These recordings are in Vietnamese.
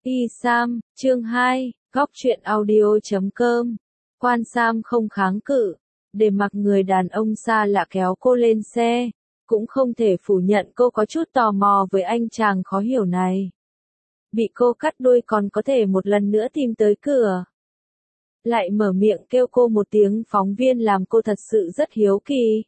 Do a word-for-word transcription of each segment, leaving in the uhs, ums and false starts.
Y Sam, chương hai, góc truyện audio.com. Quan Sam không kháng cự, để mặc người đàn ông xa lạ kéo cô lên xe, cũng không thể phủ nhận cô có chút tò mò với anh chàng khó hiểu này. Bị cô cắt đuôi còn có thể một lần nữa tìm tới cửa. Lại mở miệng kêu cô một tiếng phóng viên làm cô thật sự rất hiếu kỳ.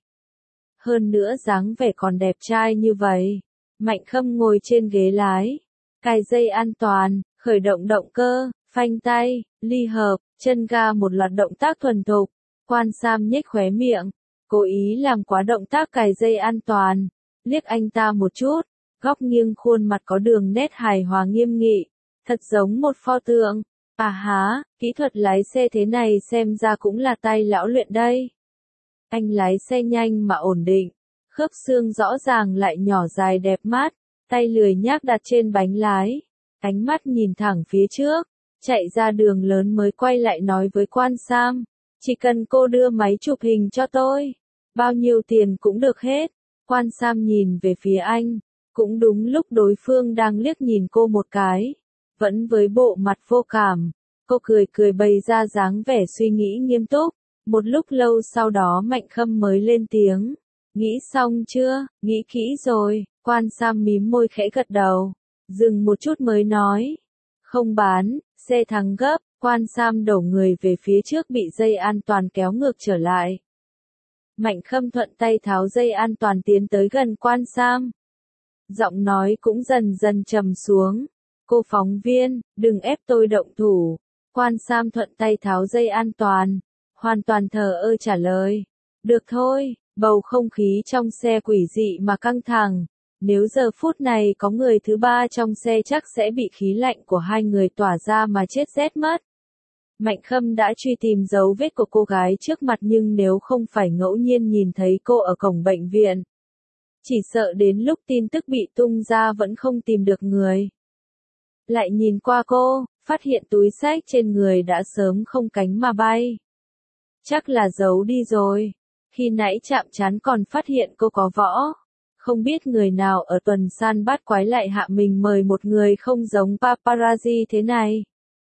Hơn nữa dáng vẻ còn đẹp trai như vậy. Mạnh Khâm ngồi trên ghế lái, cài dây an toàn, khởi động động cơ, phanh tay, ly hợp, chân ga một loạt động tác thuần thục. Quan Sam nhếch khóe miệng, cố ý làm quá động tác cài dây an toàn, liếc anh ta một chút, góc nghiêng khuôn mặt có đường nét hài hòa nghiêm nghị, thật giống một pho tượng. À há, kỹ thuật lái xe thế này xem ra cũng là tay lão luyện đây. Anh lái xe nhanh mà ổn định, khớp xương rõ ràng lại nhỏ dài đẹp mắt, tay lười nhác đặt trên bánh lái, ánh mắt nhìn thẳng phía trước, chạy ra đường lớn mới quay lại nói với Quan Sam, chỉ cần cô đưa máy chụp hình cho tôi, bao nhiêu tiền cũng được hết. Quan Sam nhìn về phía anh, cũng đúng lúc đối phương đang liếc nhìn cô một cái, vẫn với bộ mặt vô cảm, cô cười cười bày ra dáng vẻ suy nghĩ nghiêm túc, một lúc lâu sau đó Mạnh Khâm mới lên tiếng. Nghĩ xong chưa? Nghĩ kỹ rồi. Quan Sam mím môi khẽ gật đầu, dừng một chút mới nói. Không bán, xe thắng gấp. Quan Sam đổ người về phía trước bị dây an toàn kéo ngược trở lại. Mạnh Khâm thuận tay tháo dây an toàn tiến tới gần Quan Sam. Giọng nói cũng dần dần trầm xuống. Cô phóng viên, đừng ép tôi động thủ. Quan Sam thuận tay tháo dây an toàn, hoàn toàn thờ ơ trả lời. Được thôi. Bầu không khí trong xe quỷ dị mà căng thẳng, nếu giờ phút này có người thứ ba trong xe chắc sẽ bị khí lạnh của hai người tỏa ra mà chết rét mất. Mạnh Khâm đã truy tìm dấu vết của cô gái trước mặt nhưng nếu không phải ngẫu nhiên nhìn thấy cô ở cổng bệnh viện, chỉ sợ đến lúc tin tức bị tung ra vẫn không tìm được người. Lại nhìn qua cô, phát hiện túi xách trên người đã sớm không cánh mà bay. Chắc là giấu đi rồi. Khi nãy chạm trán còn phát hiện cô có võ. Không biết người nào ở tuần san bát quái lại hạ mình mời một người không giống paparazzi thế này.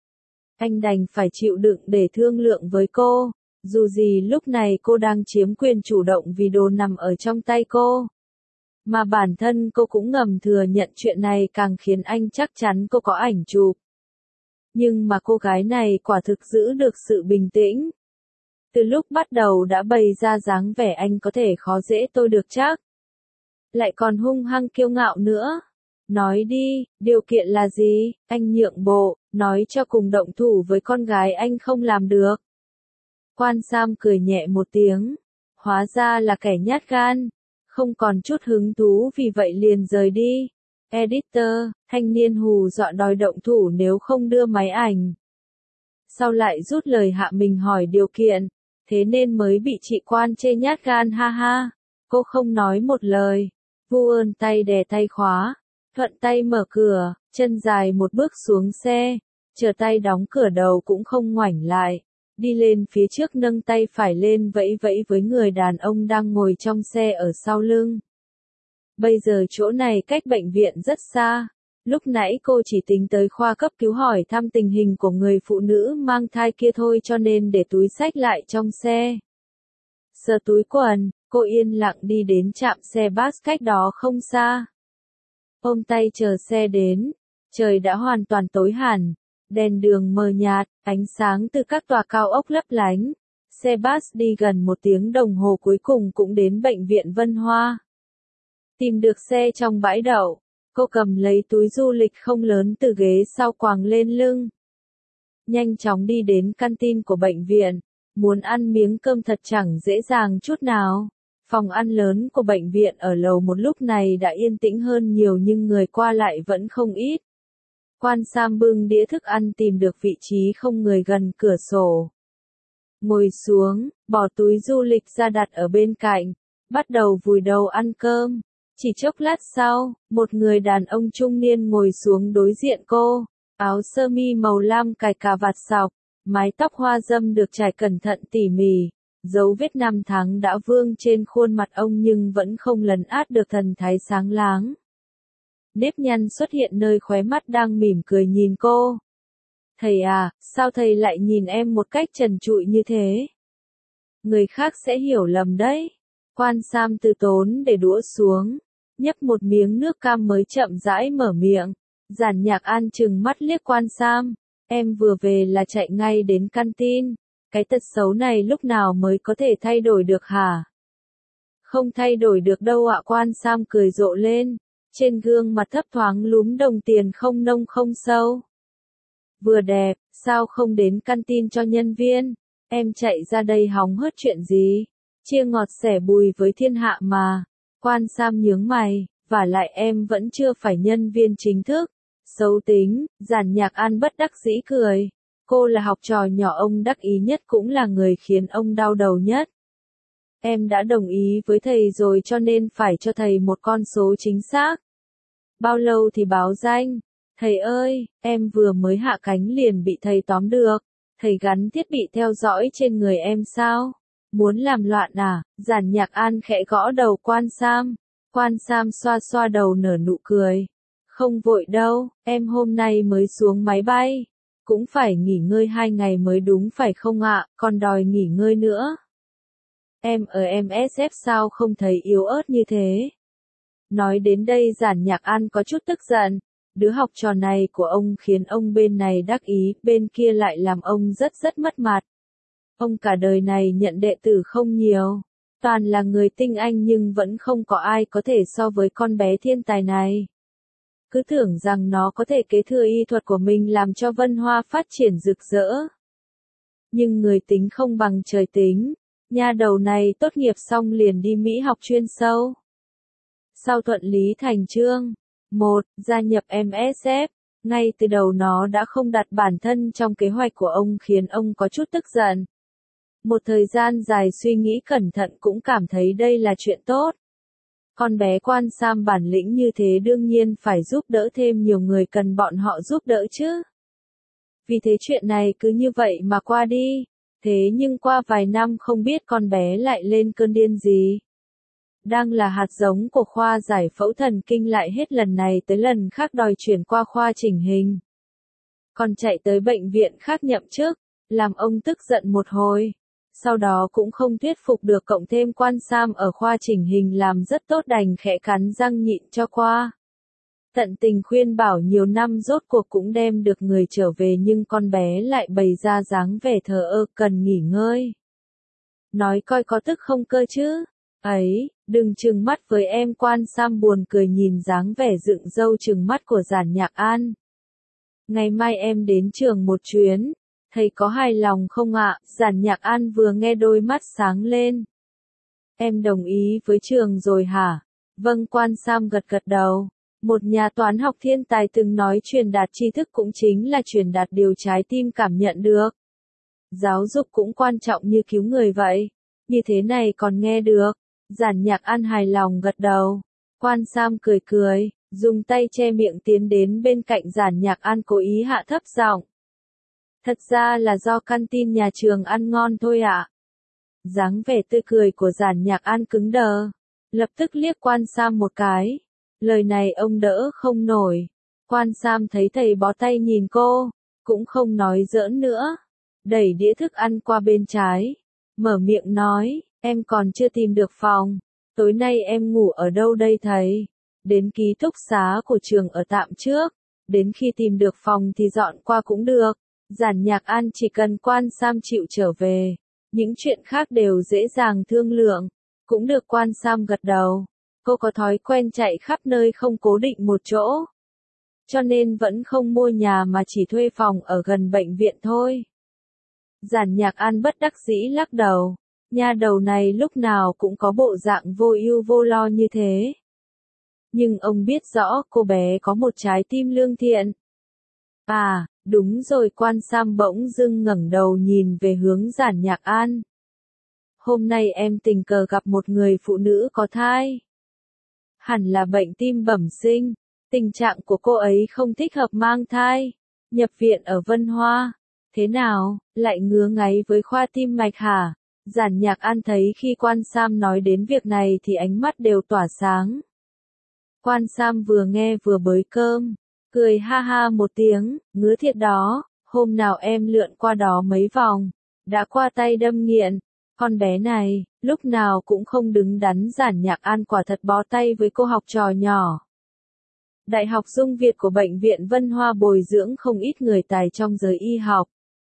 Anh đành phải chịu đựng để thương lượng với cô. Dù gì lúc này cô đang chiếm quyền chủ động vì đồ nằm ở trong tay cô. Mà bản thân cô cũng ngầm thừa nhận chuyện này càng khiến anh chắc chắn cô có ảnh chụp. Nhưng mà cô gái này quả thực giữ được sự bình tĩnh. Từ lúc bắt đầu đã bày ra dáng vẻ anh có thể khó dễ tôi được chắc. Lại còn hung hăng kiêu ngạo nữa. Nói đi, điều kiện là gì? Anh nhượng bộ, nói cho cùng động thủ với con gái anh không làm được. Quan Sam cười nhẹ một tiếng. Hóa ra là kẻ nhát gan. Không còn chút hứng thú vì vậy liền rời đi. Editor, thanh niên hù dọa đòi động thủ nếu không đưa máy ảnh. Sau lại rút lời hạ mình hỏi điều kiện. Thế nên mới bị chị Quan chê nhát gan ha ha. Cô không nói một lời. Vu ơn tay đè tay khóa. Thuận tay mở cửa, chân dài một bước xuống xe. Chờ tay đóng cửa đầu cũng không ngoảnh lại. Đi lên phía trước nâng tay phải lên vẫy vẫy với người đàn ông đang ngồi trong xe ở sau lưng. Bây giờ chỗ này cách bệnh viện rất xa. Lúc nãy cô chỉ tính tới khoa cấp cứu hỏi thăm tình hình của người phụ nữ mang thai kia thôi cho nên để túi xách lại trong xe. Sờ túi quần, cô yên lặng đi đến trạm xe bus cách đó không xa. Ôm tay chờ xe đến, trời đã hoàn toàn tối hẳn, đèn đường mờ nhạt, ánh sáng từ các tòa cao ốc lấp lánh. Xe bus đi gần một tiếng đồng hồ cuối cùng cũng đến bệnh viện Vân Hoa. Tìm được xe trong bãi đậu. Cô cầm lấy túi du lịch không lớn từ ghế sau quàng lên lưng. Nhanh chóng đi đến canteen của bệnh viện. Muốn ăn miếng cơm thật chẳng dễ dàng chút nào. Phòng ăn lớn của bệnh viện ở lầu một lúc này đã yên tĩnh hơn nhiều nhưng người qua lại vẫn không ít. Quan Sam bưng đĩa thức ăn tìm được vị trí không người gần cửa sổ. Ngồi xuống, bỏ túi du lịch ra đặt ở bên cạnh. Bắt đầu vùi đầu ăn cơm. Chỉ chốc lát sau, một người đàn ông trung niên ngồi xuống đối diện cô, áo sơ mi màu lam cài cà vạt sọc, mái tóc hoa râm được trải cẩn thận tỉ mỉ, dấu vết năm tháng đã vương trên khuôn mặt ông nhưng vẫn không lấn át được thần thái sáng láng. nếp nhăn xuất hiện nơi khóe mắt đang mỉm cười nhìn cô. Thầy à, sao thầy lại nhìn em một cách trần trụi như thế? Người khác sẽ hiểu lầm đấy. Quan Sam từ tốn để đũa xuống, nhấp một miếng nước cam mới chậm rãi mở miệng. Giản Nhạc An trừng mắt liếc Quan Sam, em vừa về là chạy ngay đến canteen, cái tật xấu này lúc nào mới có thể thay đổi được hả? Không thay đổi được đâu ạ. Quan Sam cười rộ lên, trên gương mặt thấp thoáng lúm đồng tiền không nông không sâu. Vừa đẹp, sao không đến canteen cho nhân viên, em chạy ra đây hóng hớt chuyện gì, chia ngọt sẻ bùi với thiên hạ mà. Quan Sam nhướng mày, vả lại em vẫn chưa phải nhân viên chính thức. Xấu tính. Giản Nhạc An bất đắc dĩ cười. Cô là học trò nhỏ ông đắc ý nhất cũng là người khiến ông đau đầu nhất. Em đã đồng ý với thầy rồi cho nên phải cho thầy một con số chính xác. Bao lâu thì báo danh? Thầy ơi, em vừa mới hạ cánh liền bị thầy tóm được. Thầy gắn thiết bị theo dõi trên người em sao? Muốn làm loạn à? Giản Nhạc An khẽ gõ đầu Quan Sam. Quan Sam xoa xoa đầu nở nụ cười. Không vội đâu, em hôm nay mới xuống máy bay. Cũng phải nghỉ ngơi hai ngày mới đúng phải không ạ, còn đòi nghỉ ngơi nữa. Em ở em ét ép sao không thấy yếu ớt như thế? Nói đến đây Giản Nhạc An có chút tức giận. Đứa học trò này của ông khiến ông bên này đắc ý, bên kia lại làm ông rất rất mất mặt. Ông cả đời này nhận đệ tử không nhiều. Toàn là người tinh anh nhưng vẫn không có ai có thể so với con bé thiên tài này. Cứ tưởng rằng nó có thể kế thừa y thuật của mình làm cho Vân Hoa phát triển rực rỡ. Nhưng người tính không bằng trời tính. Nha đầu này tốt nghiệp xong liền đi Mỹ học chuyên sâu. Sau thuận lý thành chương. Một. Gia nhập em ét ép. Ngay từ đầu nó đã không đặt bản thân trong kế hoạch của ông khiến ông có chút tức giận. Một thời gian dài suy nghĩ cẩn thận cũng cảm thấy đây là chuyện tốt. Con bé Quan Sam bản lĩnh như thế đương nhiên phải giúp đỡ thêm nhiều người cần bọn họ giúp đỡ chứ. Vì thế chuyện này cứ như vậy mà qua đi. Thế nhưng qua vài năm không biết con bé lại lên cơn điên gì. Đang là hạt giống của khoa giải phẫu thần kinh lại hết lần này tới lần khác đòi chuyển qua khoa chỉnh hình. Còn chạy tới bệnh viện khác nhậm chức, làm ông tức giận một hồi. Sau đó cũng không thuyết phục được cộng thêm Quan Sam ở khoa chỉnh hình làm rất tốt đành khẽ cắn răng nhịn cho qua. Tận tình khuyên bảo nhiều năm rốt cuộc cũng đem được người trở về nhưng con bé lại bày ra dáng vẻ thờ ơ cần nghỉ ngơi. Nói coi có tức không cơ chứ? Ấy, đừng trừng mắt với em. Quan Sam buồn cười nhìn dáng vẻ dựng râu trừng mắt của Giản Nhạc An. Ngày mai em đến trường một chuyến. Thầy có hài lòng không ạ? Giản Nhạc An vừa nghe đôi mắt sáng lên. Em đồng ý với trường rồi hả? Vâng. Quan Sam gật gật đầu. Một nhà toán học thiên tài từng nói truyền đạt tri thức cũng chính là truyền đạt điều trái tim cảm nhận được. Giáo dục cũng quan trọng như cứu người vậy. Như thế này còn nghe được. Giản Nhạc An hài lòng gật đầu. Quan Sam cười cười, dùng tay che miệng tiến đến bên cạnh Giản Nhạc An cố ý hạ thấp giọng. Thật ra là do canteen nhà trường ăn ngon thôi ạ. Dáng vẻ tươi cười của Giản Nhạc An cứng đờ. Lập tức liếc Quan Sam một cái. Lời này ông đỡ không nổi. Quan Sam thấy thầy bó tay nhìn cô, cũng không nói giỡn nữa. Đẩy đĩa thức ăn qua bên trái. Mở miệng nói, em còn chưa tìm được phòng. Tối nay em ngủ ở đâu đây thầy? Đến ký túc xá của trường ở tạm trước. Đến khi tìm được phòng thì dọn qua cũng được. Giản Nhạc An chỉ cần Quan Sam chịu trở về. Những chuyện khác đều dễ dàng thương lượng. Cũng được. Quan Sam gật đầu. Cô có thói quen chạy khắp nơi không cố định một chỗ. Cho nên vẫn không mua nhà mà chỉ thuê phòng ở gần bệnh viện thôi. Giản Nhạc An bất đắc dĩ lắc đầu. Nha đầu này lúc nào cũng có bộ dạng vô ưu vô lo như thế. Nhưng ông biết rõ cô bé có một trái tim lương thiện. À, đúng rồi. Quan Sam bỗng dưng ngẩng đầu nhìn về hướng Giản Nhạc An. Hôm nay em tình cờ gặp một người phụ nữ có thai. Hẳn là bệnh tim bẩm sinh. Tình trạng của cô ấy không thích hợp mang thai. Nhập viện ở Vân Hoa. Thế nào, lại ngứa ngáy với khoa tim mạch hả? Giản Nhạc An thấy khi Quan Sam nói đến việc này thì ánh mắt đều tỏa sáng. Quan Sam vừa nghe vừa bới cơm, cười ha ha một tiếng, ngứa thiệt đó, hôm nào em lượn qua đó mấy vòng, đã qua tay đâm nghiện, con bé này, lúc nào cũng không đứng đắn giản nhạc An quả thật bó tay với cô học trò nhỏ. Đại học Dung Việt của Bệnh viện Vân Hoa bồi dưỡng không ít người tài trong giới y học.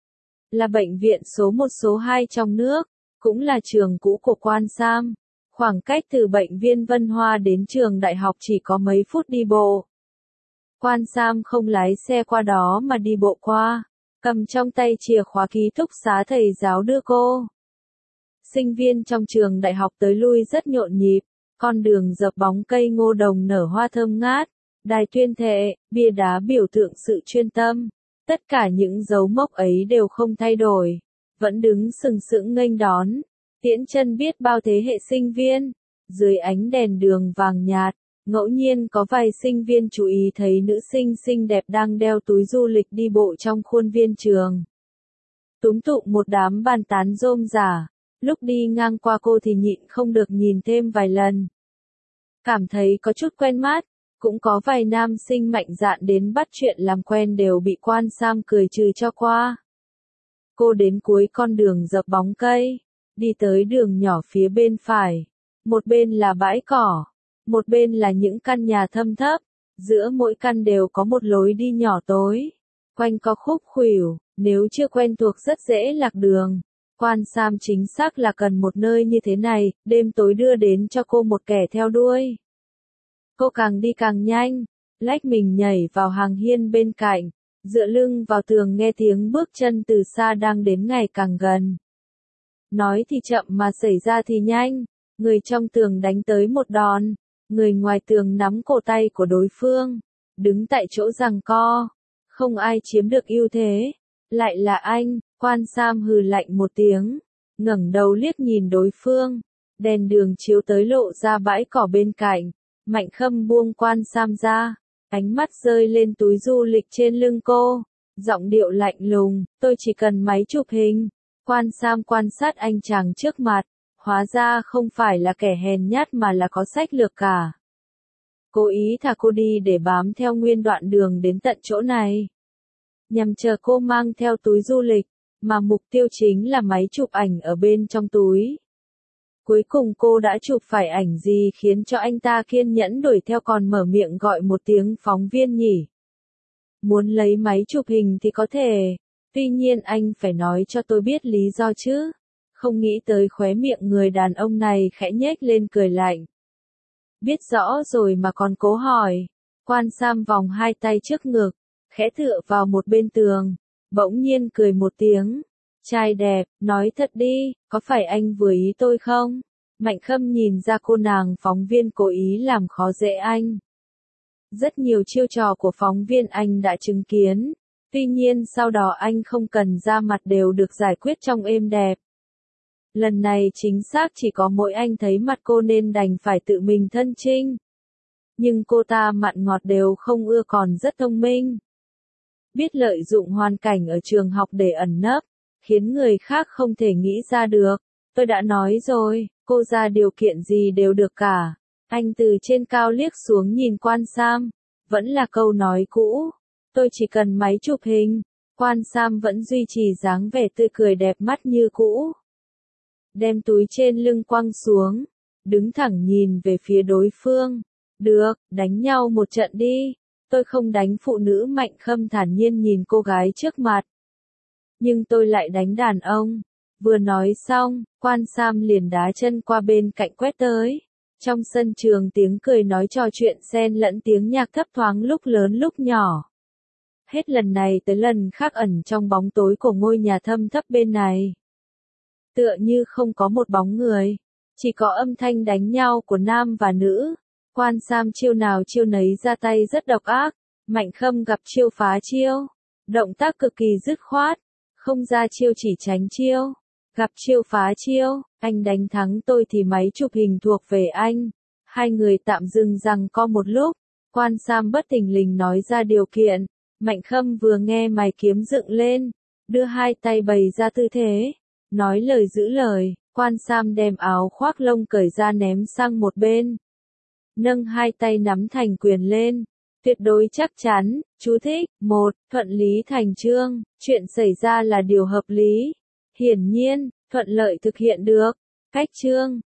Là bệnh viện số một số hai trong nước, cũng là trường cũ của Quan Sam. Khoảng cách từ bệnh viện Vân Hoa đến trường đại học chỉ có mấy phút đi bộ. Quan Sam không lái xe qua đó mà đi bộ qua, cầm trong tay chìa khóa ký túc xá thầy giáo đưa cô. Sinh viên trong trường đại học tới lui rất nhộn nhịp, con đường dọc bóng cây ngô đồng nở hoa thơm ngát, đài tuyên thệ, bia đá biểu tượng sự chuyên tâm. Tất cả những dấu mốc ấy đều không thay đổi, vẫn đứng sừng sững nghênh đón, tiễn chân biết bao thế hệ sinh viên. Dưới ánh đèn đường vàng nhạt, ngẫu nhiên có vài sinh viên chú ý thấy nữ sinh xinh đẹp đang đeo túi du lịch đi bộ trong khuôn viên trường. Túm tụm một đám bàn tán rôm rả, lúc đi ngang qua cô thì nhịn không được nhìn thêm vài lần. Cảm thấy có chút quen mắt, cũng có vài nam sinh mạnh dạn đến bắt chuyện làm quen đều bị Quan Sam cười trừ cho qua. Cô đến cuối con đường dọc bóng cây, đi tới đường nhỏ phía bên phải. Một bên là bãi cỏ, một bên là những căn nhà thâm thấp, giữa mỗi căn đều có một lối đi nhỏ tối, quanh co khúc khuỷu, nếu chưa quen thuộc rất dễ lạc đường. Quan Sam chính xác là cần một nơi như thế này, đêm tối đưa đến cho cô một kẻ theo đuôi. Cô càng đi càng nhanh, lách mình nhảy vào hàng hiên bên cạnh, dựa lưng vào tường nghe tiếng bước chân từ xa đang đến ngày càng gần. Nói thì chậm mà xảy ra thì nhanh, người trong tường đánh tới một đòn, người ngoài tường nắm cổ tay của đối phương, đứng tại chỗ giằng co, không ai chiếm được ưu thế, lại là anh. Quan Sam hừ lạnh một tiếng, ngẩng đầu liếc nhìn đối phương, đèn đường chiếu tới lộ ra bãi cỏ bên cạnh. Mạnh Khâm buông Quan Sam ra, ánh mắt rơi lên túi du lịch trên lưng cô, giọng điệu lạnh lùng, tôi chỉ cần máy chụp hình. Quan Sam quan sát anh chàng trước mặt, hóa ra không phải là kẻ hèn nhát mà là có sách lược cả. Cố ý thả cô đi để bám theo nguyên đoạn đường đến tận chỗ này, nhằm chờ cô mang theo túi du lịch, mà mục tiêu chính là máy chụp ảnh ở bên trong túi. Cuối cùng cô đã chụp phải ảnh gì khiến cho anh ta kiên nhẫn đuổi theo còn mở miệng gọi một tiếng phóng viên nhỉ? Muốn lấy máy chụp hình thì có thể, tuy nhiên anh phải nói cho tôi biết lý do chứ. Không nghĩ tới khóe miệng người đàn ông này khẽ nhếch lên cười lạnh. Biết rõ rồi mà còn cố hỏi. Quan Sam vòng hai tay trước ngực, khẽ tựa vào một bên tường, bỗng nhiên cười một tiếng. Trai đẹp, nói thật đi, có phải anh vừa ý tôi không? Mạnh Khâm nhìn ra cô nàng phóng viên cố ý làm khó dễ anh. Rất nhiều chiêu trò của phóng viên anh đã chứng kiến, tuy nhiên sau đó anh không cần ra mặt đều được giải quyết trong êm đẹp. Lần này chính xác chỉ có mỗi anh thấy mặt cô nên đành phải tự mình thân chinh. Nhưng cô ta mặn ngọt đều không ưa còn rất thông minh. Biết lợi dụng hoàn cảnh ở trường học để ẩn nấp, khiến người khác không thể nghĩ ra được. Tôi đã nói rồi, cô ra điều kiện gì đều được cả. Anh từ trên cao liếc xuống nhìn Quan Sam, vẫn là câu nói cũ. Tôi chỉ cần máy chụp hình. Quan Sam vẫn duy trì dáng vẻ tươi cười đẹp mắt như cũ. Đem túi trên lưng quăng xuống, đứng thẳng nhìn về phía đối phương. Được, đánh nhau một trận đi. Tôi không đánh phụ nữ. Mạnh Khâm thản nhiên nhìn cô gái trước mặt. Nhưng tôi lại đánh đàn ông. Vừa nói xong, Quan Sam liền đá chân qua bên cạnh quét tới. Trong sân trường tiếng cười nói trò chuyện xen lẫn tiếng nhạc thấp thoáng lúc lớn lúc nhỏ. Hết lần này tới lần khác ẩn trong bóng tối của ngôi nhà thâm thấp bên này. Tựa như không có một bóng người, chỉ có âm thanh đánh nhau của nam và nữ. Quan Sam chiêu nào chiêu nấy ra tay rất độc ác, Mạnh Khâm gặp chiêu phá chiêu, động tác cực kỳ dứt khoát, không ra chiêu chỉ tránh chiêu, gặp chiêu phá chiêu, anh đánh thắng tôi thì máy chụp hình thuộc về anh. Hai người tạm dừng rằng co một lúc, Quan Sam bất thình lình nói ra điều kiện, Mạnh Khâm vừa nghe mày kiếm dựng lên, đưa hai tay bày ra tư thế, nói lời giữ lời. Quan Sam đem áo khoác lông cởi ra ném sang một bên. Nâng hai tay nắm thành quyền lên. Tuyệt đối chắc chắn. Chú thích. một. Thuận lý thành chương. Chuyện xảy ra là điều hợp lý. Hiển nhiên, thuận lợi thực hiện được. Cách chương.